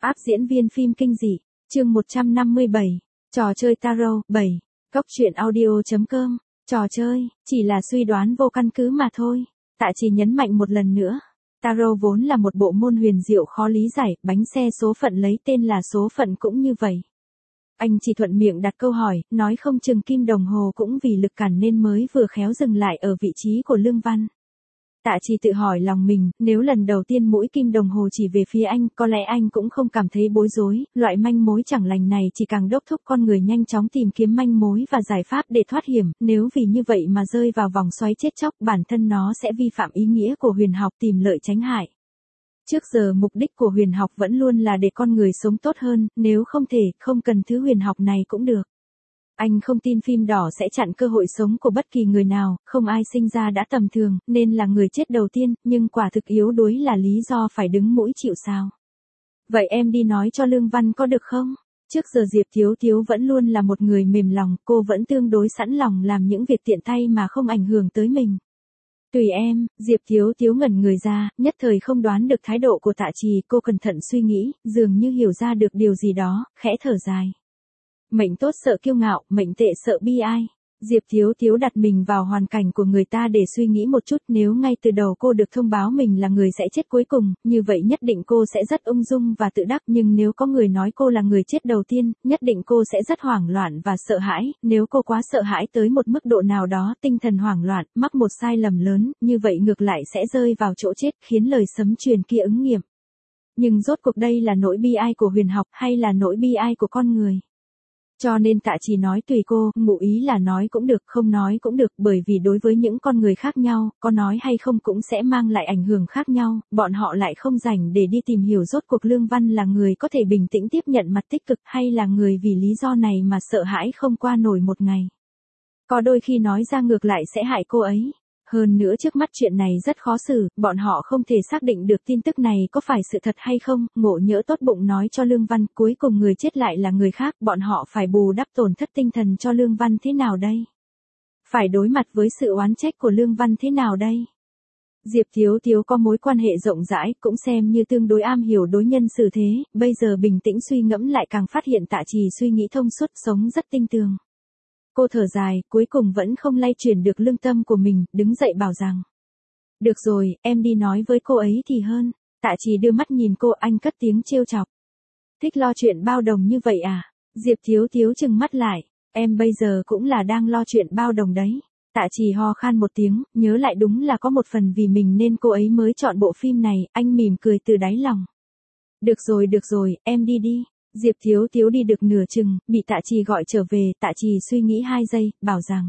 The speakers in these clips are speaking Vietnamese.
Áp diễn viên phim kinh dị, chương 157, trò chơi tarot, 7, Cốc truyện audio.com, trò chơi, chỉ là suy đoán vô căn cứ mà thôi. Tạ Trì nhấn mạnh một lần nữa, tarot vốn là một bộ môn huyền diệu khó lý giải, bánh xe số phận lấy tên là số phận cũng như vậy. Anh chỉ thuận miệng đặt câu hỏi, nói không chừng kim đồng hồ cũng vì lực cản nên mới vừa khéo dừng lại ở vị trí của Lương Văn. Tạ Trì tự hỏi lòng mình, nếu lần đầu tiên mũi kim đồng hồ chỉ về phía anh, có lẽ anh cũng không cảm thấy bối rối, loại manh mối chẳng lành này chỉ càng đốc thúc con người nhanh chóng tìm kiếm manh mối và giải pháp để thoát hiểm, nếu vì như vậy mà rơi vào vòng xoáy chết chóc, bản thân nó sẽ vi phạm ý nghĩa của huyền học tìm lợi tránh hại. Trước giờ mục đích của huyền học vẫn luôn là để con người sống tốt hơn, nếu không thể, không cần thứ huyền học này cũng được. Anh không tin phim đỏ sẽ chặn cơ hội sống của bất kỳ người nào, không ai sinh ra đã tầm thường, nên là người chết đầu tiên, nhưng quả thực yếu đuối là lý do phải đứng mũi chịu sào. Vậy em đi nói cho Lương Văn có được không? Trước giờ Diệp Thiếu Thiếu vẫn luôn là một người mềm lòng, cô vẫn tương đối sẵn lòng làm những việc tiện tay mà không ảnh hưởng tới mình. Tùy em, Diệp Thiếu Thiếu ngẩn người ra, nhất thời không đoán được thái độ của Tạ Trì, cô cẩn thận suy nghĩ, dường như hiểu ra được điều gì đó, khẽ thở dài. Mệnh tốt sợ kiêu ngạo, mệnh tệ sợ bi ai. Diệp Thiếu Thiếu đặt mình vào hoàn cảnh của người ta để suy nghĩ một chút, nếu ngay từ đầu cô được thông báo mình là người sẽ chết cuối cùng, như vậy nhất định cô sẽ rất ung dung và tự đắc, nhưng nếu có người nói cô là người chết đầu tiên, nhất định cô sẽ rất hoảng loạn và sợ hãi, nếu cô quá sợ hãi tới một mức độ nào đó, tinh thần hoảng loạn, mắc một sai lầm lớn, như vậy ngược lại sẽ rơi vào chỗ chết, khiến lời sấm truyền kia ứng nghiệm. Nhưng rốt cuộc đây là nỗi bi ai của huyền học hay là nỗi bi ai của con người? Cho nên Tạ Trì nói tùy cô, ngụ ý là nói cũng được, không nói cũng được, bởi vì đối với những con người khác nhau, có nói hay không cũng sẽ mang lại ảnh hưởng khác nhau, bọn họ lại không rảnh để đi tìm hiểu rốt cuộc Lương Văn là người có thể bình tĩnh tiếp nhận mặt tích cực hay là người vì lý do này mà sợ hãi không qua nổi một ngày. Có đôi khi nói ra ngược lại sẽ hại cô ấy. Hơn nữa trước mắt chuyện này rất khó xử, bọn họ không thể xác định được tin tức này có phải sự thật hay không, ngộ nhỡ tốt bụng nói cho Lương Văn, cuối cùng người chết lại là người khác, bọn họ phải bù đắp tổn thất tinh thần cho Lương Văn thế nào đây? Phải đối mặt với sự oán trách của Lương Văn thế nào đây? Diệp Thiếu Thiếu có mối quan hệ rộng rãi, cũng xem như tương đối am hiểu đối nhân xử thế, bây giờ bình tĩnh suy ngẫm lại càng phát hiện Tạ Trì suy nghĩ thông suốt, sống rất tinh tường. Cô thở dài, cuối cùng vẫn không lay chuyển được lương tâm của mình, đứng dậy bảo rằng. Được rồi, em đi nói với cô ấy thì hơn. Tạ Trì đưa mắt nhìn cô, anh cất tiếng trêu chọc. Thích lo chuyện bao đồng như vậy à? Diệp Thiếu Thiếu trừng mắt lại, em bây giờ cũng là đang lo chuyện bao đồng đấy. Tạ Trì ho khan một tiếng, nhớ lại đúng là có một phần vì mình nên cô ấy mới chọn bộ phim này, anh mỉm cười từ đáy lòng. Được rồi, em đi đi. Diệp Thiếu Thiếu đi được nửa chừng, bị Tạ Trì gọi trở về, Tạ Trì suy nghĩ 2 giây, bảo rằng.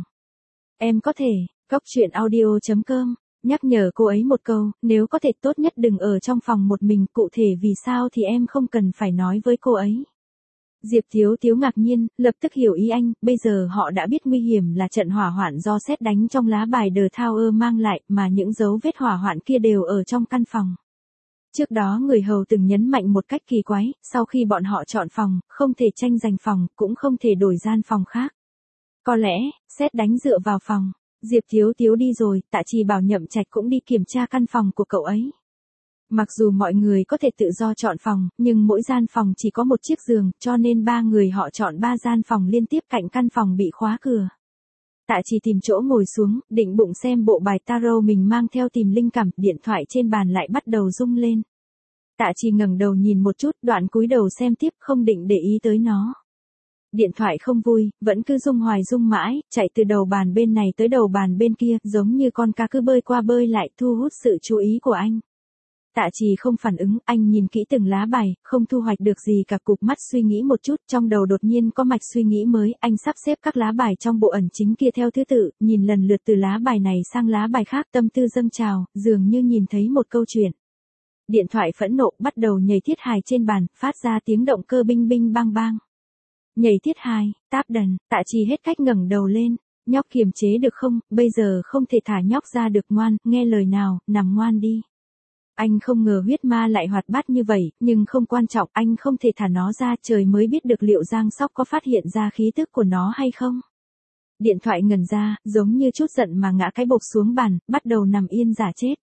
Em có thể, Cốc truyện audio.com, nhắc nhở cô ấy một câu, nếu có thể tốt nhất đừng ở trong phòng một mình, cụ thể vì sao thì em không cần phải nói với cô ấy. Diệp Thiếu Thiếu ngạc nhiên, lập tức hiểu ý anh, bây giờ họ đã biết nguy hiểm là trận hỏa hoạn do sét đánh trong lá bài The Tower mang lại, mà những dấu vết hỏa hoạn kia đều ở trong căn phòng. Trước đó người hầu từng nhấn mạnh một cách kỳ quái, sau khi bọn họ chọn phòng, không thể tranh giành phòng, cũng không thể đổi gian phòng khác. Có lẽ, sét đánh dựa vào phòng. Diệp Thiếu Thiếu đi rồi, Tạ Trì bảo Nhậm Trạch cũng đi kiểm tra căn phòng của cậu ấy. Mặc dù mọi người có thể tự do chọn phòng, nhưng mỗi gian phòng chỉ có một chiếc giường, cho nên 3 người họ chọn 3 gian phòng liên tiếp cạnh căn phòng bị khóa cửa. Tạ Trì tìm chỗ ngồi xuống, định bụng xem bộ bài tarot mình mang theo tìm linh cảm, điện thoại trên bàn lại bắt đầu rung lên. Tạ Trì ngẩng đầu nhìn một chút, đoạn cúi đầu xem tiếp, không định để ý tới nó. Điện thoại không vui, vẫn cứ rung hoài rung mãi, chạy từ đầu bàn bên này tới đầu bàn bên kia, giống như con cá cứ bơi qua bơi lại, thu hút sự chú ý của anh. Tạ Trì không phản ứng, anh nhìn kỹ từng lá bài, không thu hoạch được gì cả, cụp mắt suy nghĩ một chút, trong đầu đột nhiên có mạch suy nghĩ mới, anh sắp xếp các lá bài trong bộ ẩn chính kia theo thứ tự, nhìn lần lượt từ lá bài này sang lá bài khác, tâm tư dâng trào, dường như nhìn thấy một câu chuyện. Điện thoại phẫn nộ, bắt đầu nhảy thiết hài trên bàn, phát ra tiếng động cơ binh binh bang bang. Nhảy thiết hài, táp đần, Tạ Trì hết cách ngẩng đầu lên, nhóc kiềm chế được không, bây giờ không thể thả nhóc ra được, ngoan, nghe lời nào, nằm ngoan đi. Anh không ngờ huyết ma lại hoạt bát như vậy, nhưng không quan trọng, anh không thể thả nó ra, trời mới biết được liệu Giang Sóc có phát hiện ra khí tức của nó hay không. Điện thoại ngẩn ra, giống như chút giận mà ngã cái bộc xuống bàn, bắt đầu nằm yên giả chết.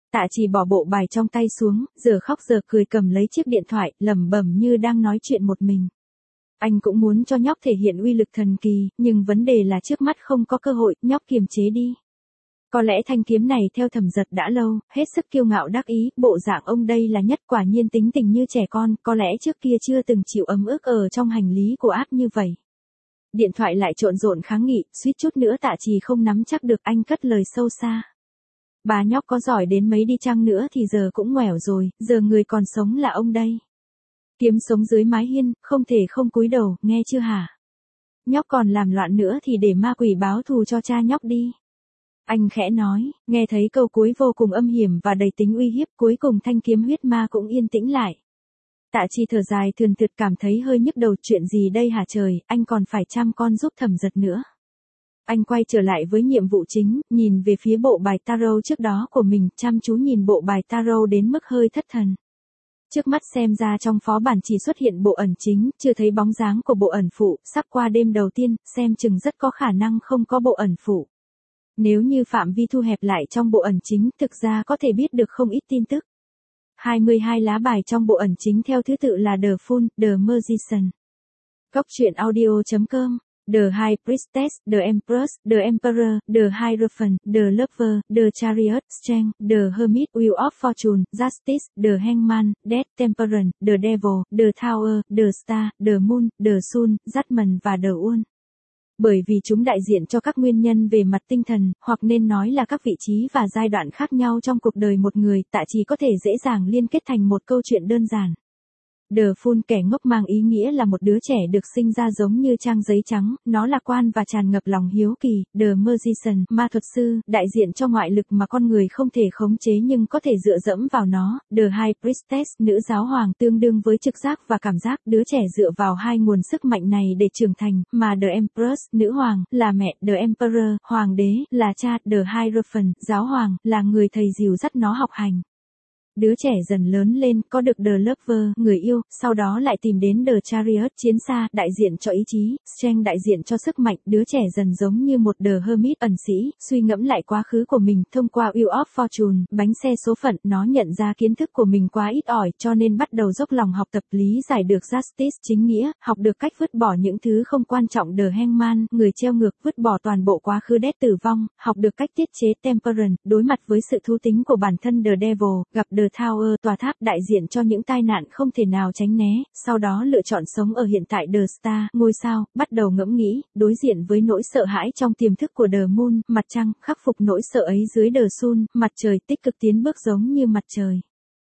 Tạ Trì bỏ bộ bài trong tay xuống, giờ khóc giờ cười cầm lấy chiếc điện thoại, lẩm bẩm như đang nói chuyện một mình. Anh cũng muốn cho nhóc thể hiện uy lực thần kỳ, nhưng vấn đề là trước mắt không có cơ hội, nhóc kiềm chế đi. Có lẽ thanh kiếm này theo Thẩm Giật đã lâu, hết sức kiêu ngạo đắc ý, bộ dạng ông đây là nhất, quả nhiên tính tình như trẻ con, có lẽ trước kia chưa từng chịu ấm ức ở trong hành lý của áp như vậy. Điện thoại lại trộn rộn kháng nghị, suýt chút nữa Tạ Trì không nắm chắc được, anh cất lời sâu xa. Bà nhóc có giỏi đến mấy đi chăng nữa thì giờ cũng ngoẻo rồi, giờ người còn sống là ông đây. Kiếm sống dưới mái hiên, không thể không cúi đầu, nghe chưa hả? Nhóc còn làm loạn nữa thì để ma quỷ báo thù cho cha nhóc đi. Anh khẽ nói, nghe thấy câu cuối vô cùng âm hiểm và đầy tính uy hiếp, cuối cùng thanh kiếm huyết ma cũng yên tĩnh lại. Tạ Chi thở dài thườn thượt cảm thấy hơi nhức đầu, chuyện gì đây hả trời, anh còn phải chăm con giúp Thẩm Giật nữa. Anh quay trở lại với nhiệm vụ chính, nhìn về phía bộ bài tarot trước đó của mình, chăm chú nhìn bộ bài tarot đến mức hơi thất thần. Trước mắt xem ra trong phó bản chỉ xuất hiện bộ ẩn chính, chưa thấy bóng dáng của bộ ẩn phụ, sắp qua đêm đầu tiên, xem chừng rất có khả năng không có bộ ẩn phụ. Nếu như phạm vi thu hẹp lại trong bộ ẩn chính, thực ra có thể biết được không ít tin tức. 22 lá bài trong bộ ẩn chính theo thứ tự là The Fool, The Magician. Góc truyện audio.com, The High Priestess, The Empress, The Emperor, The Hierophant, The Lover, The Chariot, Strength, The Hermit, Wheel of Fortune, Justice, The Hangman, Death, Temperance, The Devil, The Tower, The Star, The Moon, The Sun, Judgment và The One. Bởi vì chúng đại diện cho các nguyên nhân về mặt tinh thần, hoặc nên nói là các vị trí và giai đoạn khác nhau trong cuộc đời một người, Tạ Trì có thể dễ dàng liên kết thành một câu chuyện đơn giản. The Fool, kẻ ngốc, mang ý nghĩa là một đứa trẻ được sinh ra giống như trang giấy trắng, nó lạc quan và tràn ngập lòng hiếu kỳ. The Magician, ma thuật sư, đại diện cho ngoại lực mà con người không thể khống chế nhưng có thể dựa dẫm vào nó. The High Priestess, nữ giáo hoàng, tương đương với trực giác và cảm giác, đứa trẻ dựa vào hai nguồn sức mạnh này để trưởng thành, mà The Empress, nữ hoàng, là mẹ, The Emperor, hoàng đế, là cha, The Hierophant, giáo hoàng, là người thầy dìu dắt nó học hành. Đứa trẻ dần lớn lên, có được The Lover, người yêu, sau đó lại tìm đến The Chariot, chiến xa, đại diện cho ý chí, Strength đại diện cho sức mạnh, đứa trẻ dần giống như một The Hermit, ẩn sĩ, suy ngẫm lại quá khứ của mình, thông qua Wheel of Fortune, bánh xe số phận, nó nhận ra kiến thức của mình quá ít ỏi, cho nên bắt đầu dốc lòng học tập lý giải được Justice, chính nghĩa, học được cách vứt bỏ những thứ không quan trọng. The Hangman, người treo ngược, vứt bỏ toàn bộ quá khứ Death, tử vong, học được cách tiết chế. Temperance, đối mặt với sự thú tính của bản thân. The Devil, gặp The Tower, tòa tháp, đại diện cho những tai nạn không thể nào tránh né, sau đó lựa chọn sống ở hiện tại. The Star, ngôi sao, bắt đầu ngẫm nghĩ, đối diện với nỗi sợ hãi trong tiềm thức của The Moon, mặt trăng, khắc phục nỗi sợ ấy dưới The Sun, mặt trời, tích cực tiến bước giống như mặt trời.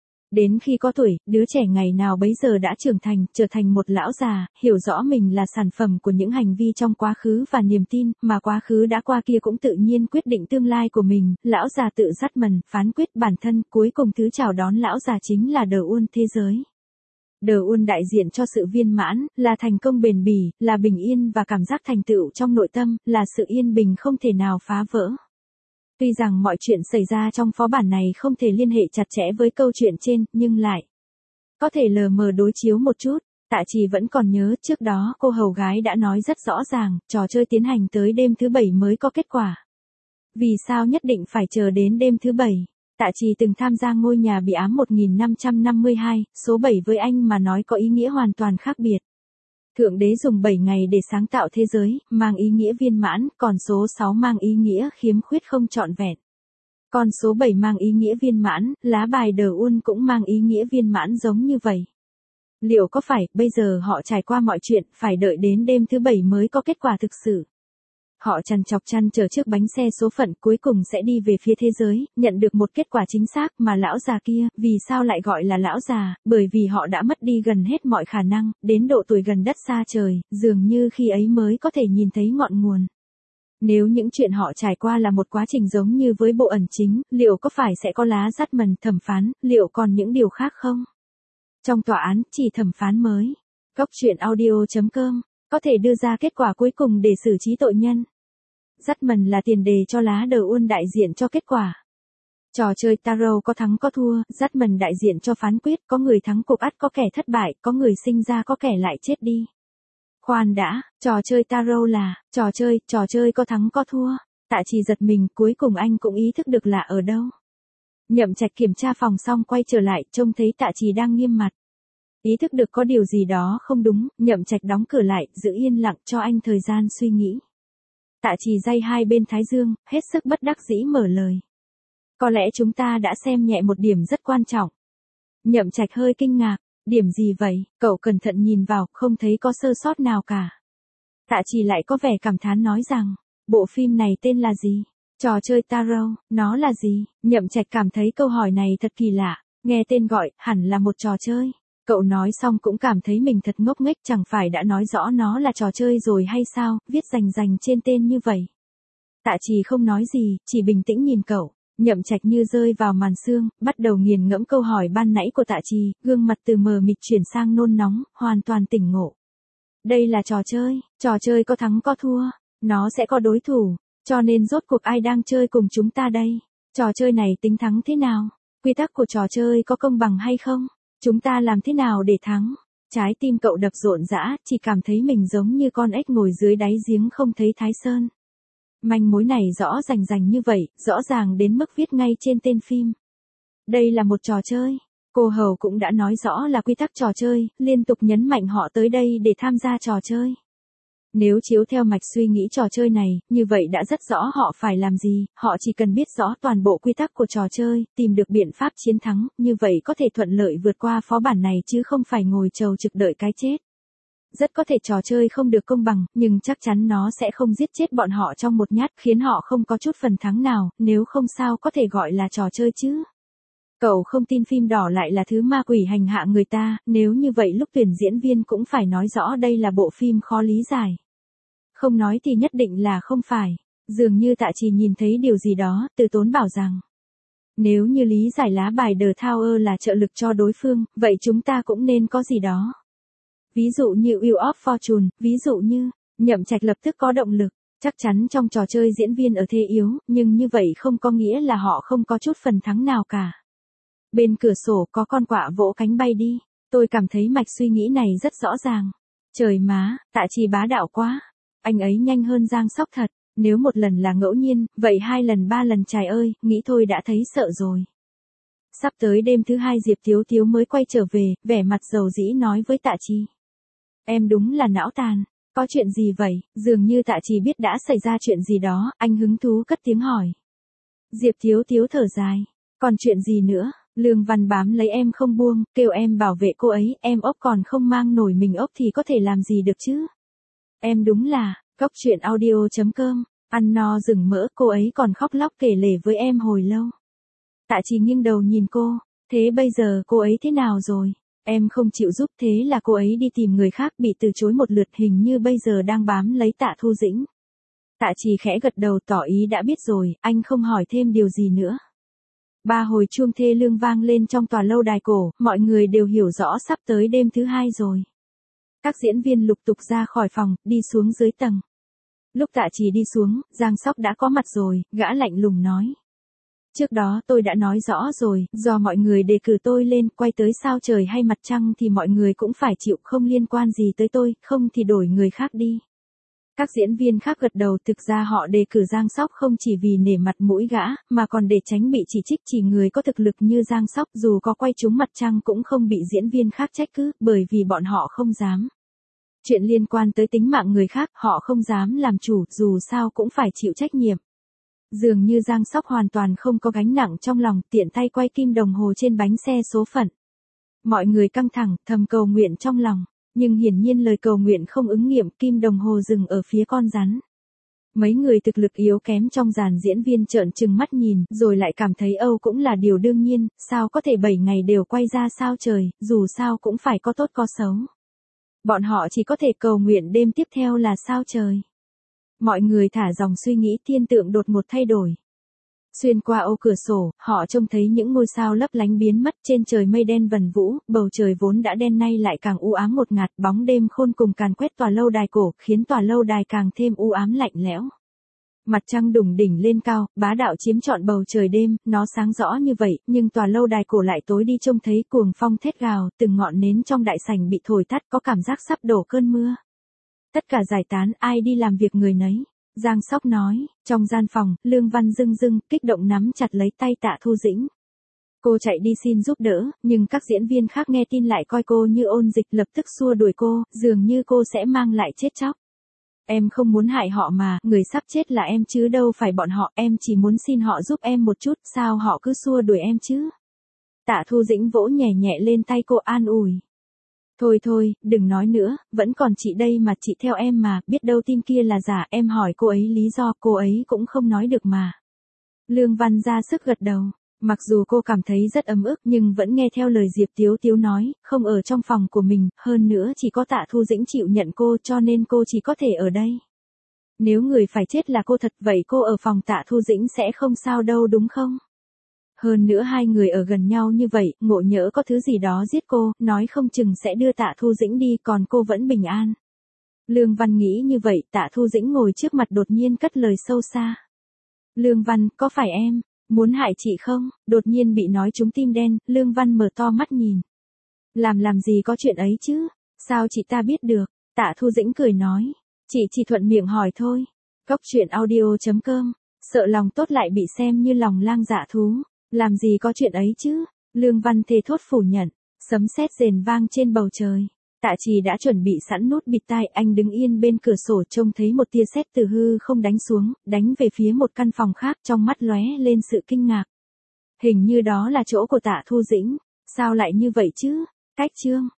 Đến khi có tuổi, đứa trẻ ngày nào bấy giờ đã trưởng thành, trở thành một lão già, hiểu rõ mình là sản phẩm của những hành vi trong quá khứ và niềm tin, mà quá khứ đã qua kia cũng tự nhiên quyết định tương lai của mình. Lão già tự dắt mần, phán quyết bản thân, cuối cùng thứ chào đón lão già chính là The One, thế giới. The One đại diện cho sự viên mãn, là thành công bền bỉ, là bình yên và cảm giác thành tựu trong nội tâm, là sự yên bình không thể nào phá vỡ. Tuy rằng mọi chuyện xảy ra trong phó bản này không thể liên hệ chặt chẽ với câu chuyện trên, nhưng lại có thể lờ mờ đối chiếu một chút. Tạ Trì vẫn còn nhớ, trước đó cô hầu gái đã nói rất rõ ràng, trò chơi tiến hành tới đêm thứ 7 mới có kết quả. Vì sao nhất định phải chờ đến đêm thứ 7? Tạ Trì từng tham gia ngôi nhà bị ám 1552, số 7 với anh mà nói có ý nghĩa hoàn toàn khác biệt. Thượng đế dùng 7 ngày để sáng tạo thế giới, mang ý nghĩa viên mãn, còn số 6 mang ý nghĩa khiếm khuyết không trọn vẹn. Còn số 7 mang ý nghĩa viên mãn, lá bài The One cũng mang ý nghĩa viên mãn giống như vậy. Liệu có phải, bây giờ họ trải qua mọi chuyện, phải đợi đến đêm thứ 7 mới có kết quả thực sự? Họ trằn trọc trăn trở trước bánh xe số phận, cuối cùng sẽ đi về phía thế giới, nhận được một kết quả chính xác. Mà lão già kia, vì sao lại gọi là lão già? Bởi vì họ đã mất đi gần hết mọi khả năng, đến độ tuổi gần đất xa trời, dường như khi ấy mới có thể nhìn thấy ngọn nguồn. Nếu những chuyện họ trải qua là một quá trình giống như với bộ ẩn chính, liệu có phải sẽ có lá dắt mần thẩm phán, liệu còn những điều khác không? Trong tòa án, chỉ thẩm phán mới. Góc truyện audio.com có thể đưa ra kết quả cuối cùng để xử trí tội nhân. Dắt mần là tiền đề cho lá The One đại diện cho kết quả. Trò chơi tarot có thắng có thua, dắt mần đại diện cho phán quyết, có người thắng cuộc ắt có kẻ thất bại, có người sinh ra có kẻ lại chết đi. Khoan đã, trò chơi tarot là, trò chơi có thắng có thua. Tạ Trì giật mình, cuối cùng anh cũng ý thức được là ở đâu. Nhậm Trạch kiểm tra phòng xong quay trở lại, trông thấy Tạ Trì đang nghiêm mặt. Ý thức được có điều gì đó không đúng, Nhậm Trạch đóng cửa lại, giữ yên lặng cho anh thời gian suy nghĩ. Tạ Trì day hai bên thái dương, hết sức bất đắc dĩ mở lời. Có lẽ chúng ta đã xem nhẹ một điểm rất quan trọng. Nhậm Trạch hơi kinh ngạc, điểm gì vậy? Cậu cẩn thận nhìn vào, không thấy có sơ sót nào cả. Tạ Trì lại có vẻ cảm thán nói rằng, bộ phim này tên là gì? Trò chơi tarot, nó là gì? Nhậm Trạch cảm thấy câu hỏi này thật kỳ lạ, nghe tên gọi, hẳn là một trò chơi. Cậu nói xong cũng cảm thấy mình thật ngốc nghếch, chẳng phải đã nói rõ nó là trò chơi rồi hay sao, viết rành rành trên tên như vậy. Tạ Trì không nói gì, chỉ bình tĩnh nhìn cậu. Nhậm Trạch như rơi vào màn sương, bắt đầu nghiền ngẫm câu hỏi ban nãy của Tạ Trì, gương mặt từ mờ mịt chuyển sang nôn nóng, hoàn toàn tỉnh ngộ. Đây là trò chơi có thắng có thua, nó sẽ có đối thủ, cho nên rốt cuộc ai đang chơi cùng chúng ta đây? Trò chơi này tính thắng thế nào? Quy tắc của trò chơi có công bằng hay không? Chúng ta làm thế nào để thắng? Trái tim cậu đập rộn rã, chỉ cảm thấy mình giống như con ếch ngồi dưới đáy giếng không thấy Thái Sơn. Manh mối này rõ rành rành như vậy, rõ ràng đến mức viết ngay trên tên phim. Đây là một trò chơi. Cô Hầu cũng đã nói rõ là quy tắc trò chơi, liên tục nhấn mạnh họ tới đây để tham gia trò chơi. Nếu chiếu theo mạch suy nghĩ trò chơi này, như vậy đã rất rõ họ phải làm gì, họ chỉ cần biết rõ toàn bộ quy tắc của trò chơi, tìm được biện pháp chiến thắng, như vậy có thể thuận lợi vượt qua phó bản này chứ không phải ngồi chầu trực đợi cái chết. Rất có thể trò chơi không được công bằng, nhưng chắc chắn nó sẽ không giết chết bọn họ trong một nhát, khiến họ không có chút phần thắng nào, nếu không sao có thể gọi là trò chơi chứ. Cậu không tin phim đỏ lại là thứ ma quỷ hành hạ người ta, nếu như vậy lúc tuyển diễn viên cũng phải nói rõ đây là bộ phim khó lý giải. Không nói thì nhất định là không phải. Dường như Tạ Trì nhìn thấy điều gì đó, Từ Tốn bảo rằng. Nếu như lý giải lá bài The Tower là trợ lực cho đối phương, vậy chúng ta cũng nên có gì đó. Ví dụ như Wheel of Fortune, ví dụ như, Nhậm Trạch lập tức có động lực. Chắc chắn trong trò chơi diễn viên ở thế yếu, nhưng như vậy không có nghĩa là họ không có chút phần thắng nào cả. Bên cửa sổ có con quạ vỗ cánh bay đi. Tôi cảm thấy mạch suy nghĩ này rất rõ ràng. Trời má, Tạ Trì bá đạo quá. Anh ấy nhanh hơn Giang Sóc thật. Nếu một lần là ngẫu nhiên, vậy 2 lần 3 lần trời ơi, nghĩ thôi đã thấy sợ rồi. Sắp tới đêm thứ 2 Diệp Thiếu Thiếu mới quay trở về, vẻ mặt dầu dĩ nói với Tạ Trì. Em đúng là não tàn. Có chuyện gì vậy? Dường như Tạ Trì biết đã xảy ra chuyện gì đó, anh hứng thú cất tiếng hỏi. Diệp Thiếu Thiếu thở dài. Còn chuyện gì nữa? Lương Văn bám lấy em không buông, kêu em bảo vệ cô ấy, em ốc còn không mang nổi mình ốc thì có thể làm gì được chứ? Em đúng là, Góc Chuyện Audio.com, ăn no rừng mỡ, cô ấy còn khóc lóc kể lể với em hồi lâu. Tạ Trì nghiêng đầu nhìn cô, thế bây giờ cô ấy thế nào rồi? Em không chịu giúp, thế là cô ấy đi tìm người khác, bị từ chối một lượt, hình như bây giờ đang bám lấy Tạ Thu Dĩnh. Tạ Trì khẽ gật đầu tỏ ý đã biết rồi, anh không hỏi thêm điều gì nữa. 3 hồi chuông thê lương vang lên trong tòa lâu đài cổ, mọi người đều hiểu rõ sắp tới đêm thứ 2 rồi. Các diễn viên lục tục ra khỏi phòng, đi xuống dưới tầng. Lúc Tạ Trì đi xuống, Giang Sóc đã có mặt rồi, gã lạnh lùng nói. Trước đó tôi đã nói rõ rồi, do mọi người đề cử tôi lên, quay tới sao trời hay mặt trăng thì mọi người cũng phải chịu, không liên quan gì tới tôi, không thì đổi người khác đi. Các diễn viên khác gật đầu, thực ra họ đề cử Giang Sóc không chỉ vì nể mặt mũi gã, mà còn để tránh bị chỉ trích, chỉ người có thực lực như Giang Sóc dù có quay trúng mặt trăng cũng không bị diễn viên khác trách cứ, bởi vì bọn họ không dám. Chuyện liên quan tới tính mạng người khác, họ không dám làm chủ, dù sao cũng phải chịu trách nhiệm. Dường như Giang Sóc hoàn toàn không có gánh nặng trong lòng, tiện tay quay kim đồng hồ trên bánh xe số phận. Mọi người căng thẳng, thầm cầu nguyện trong lòng. Nhưng hiển nhiên lời cầu nguyện không ứng nghiệm, kim đồng hồ dừng ở phía con rắn. Mấy người thực lực yếu kém trong dàn diễn viên trợn trừng mắt nhìn, rồi lại cảm thấy Âu cũng là điều đương nhiên, sao có thể 7 ngày đều quay ra sao trời, dù sao cũng phải có tốt có xấu. Bọn họ chỉ có thể cầu nguyện đêm tiếp theo là sao trời. Mọi người thả dòng suy nghĩ, thiên tượng đột một thay đổi. Xuyên qua ô cửa sổ, họ trông thấy những ngôi sao lấp lánh biến mất, trên trời mây đen vần vũ, bầu trời vốn đã đen nay lại càng u ám ngột ngạt, bóng đêm khôn cùng càn quét tòa lâu đài cổ, khiến tòa lâu đài càng thêm u ám lạnh lẽo. Mặt trăng đủng đỉnh lên cao, bá đạo chiếm trọn bầu trời đêm, nó sáng rõ như vậy, nhưng tòa lâu đài cổ lại tối đi, trông thấy cuồng phong thét gào, từng ngọn nến trong đại sảnh bị thổi tắt, có cảm giác sắp đổ cơn mưa. Tất cả giải tán, ai đi làm việc người nấy. Giang Sóc nói, trong gian phòng, Lương Văn rưng rưng, kích động nắm chặt lấy tay Tạ Thu Dĩnh. Cô chạy đi xin giúp đỡ, nhưng các diễn viên khác nghe tin lại coi cô như ôn dịch lập tức xua đuổi cô, dường như cô sẽ mang lại chết chóc. Em không muốn hại họ mà, người sắp chết là em chứ đâu phải bọn họ, em chỉ muốn xin họ giúp em một chút, sao họ cứ xua đuổi em chứ? Tạ Thu Dĩnh vỗ nhẹ nhẹ lên tay cô an ủi. Thôi thôi, đừng nói nữa, vẫn còn chị đây mà, chị theo em mà, biết đâu tin kia là giả, em hỏi cô ấy lý do, cô ấy cũng không nói được mà. Lương Văn ra sức gật đầu. Mặc dù cô cảm thấy rất ấm ức nhưng vẫn nghe theo lời Diệp Tiếu Tiếu nói, không ở trong phòng của mình, hơn nữa chỉ có Tạ Thu Dĩnh chịu nhận cô cho nên cô chỉ có thể ở đây. Nếu người phải chết là cô thật vậy cô ở phòng Tạ Thu Dĩnh sẽ không sao đâu đúng không? Hơn nữa hai người ở gần nhau như vậy, ngộ nhỡ có thứ gì đó giết cô, nói không chừng sẽ đưa Tạ Thu Dĩnh đi còn cô vẫn bình an. Lương Văn nghĩ như vậy, Tạ Thu Dĩnh ngồi trước mặt đột nhiên cất lời sâu xa. Lương Văn, có phải em muốn hại chị không? Đột nhiên bị nói trúng tim đen, Lương Văn mở to mắt nhìn. Làm gì có chuyện ấy chứ? Sao chị ta biết được? Tạ Thu Dĩnh cười nói. Chị chỉ thuận miệng hỏi thôi. Cốc truyện audio.com. Sợ lòng tốt lại bị xem như lòng lang dạ thú. Làm gì có chuyện ấy chứ? Lương Văn thề thốt phủ nhận. Sấm sét rền vang trên bầu trời. Tạ Trì đã chuẩn bị sẵn nút bịt tai, anh đứng yên bên cửa sổ trông thấy một tia sét từ hư không đánh xuống, đánh về phía một căn phòng khác, trong mắt lóe lên sự kinh ngạc. Hình như đó là chỗ của Tạ Thu Dĩnh, sao lại như vậy chứ? Cách chương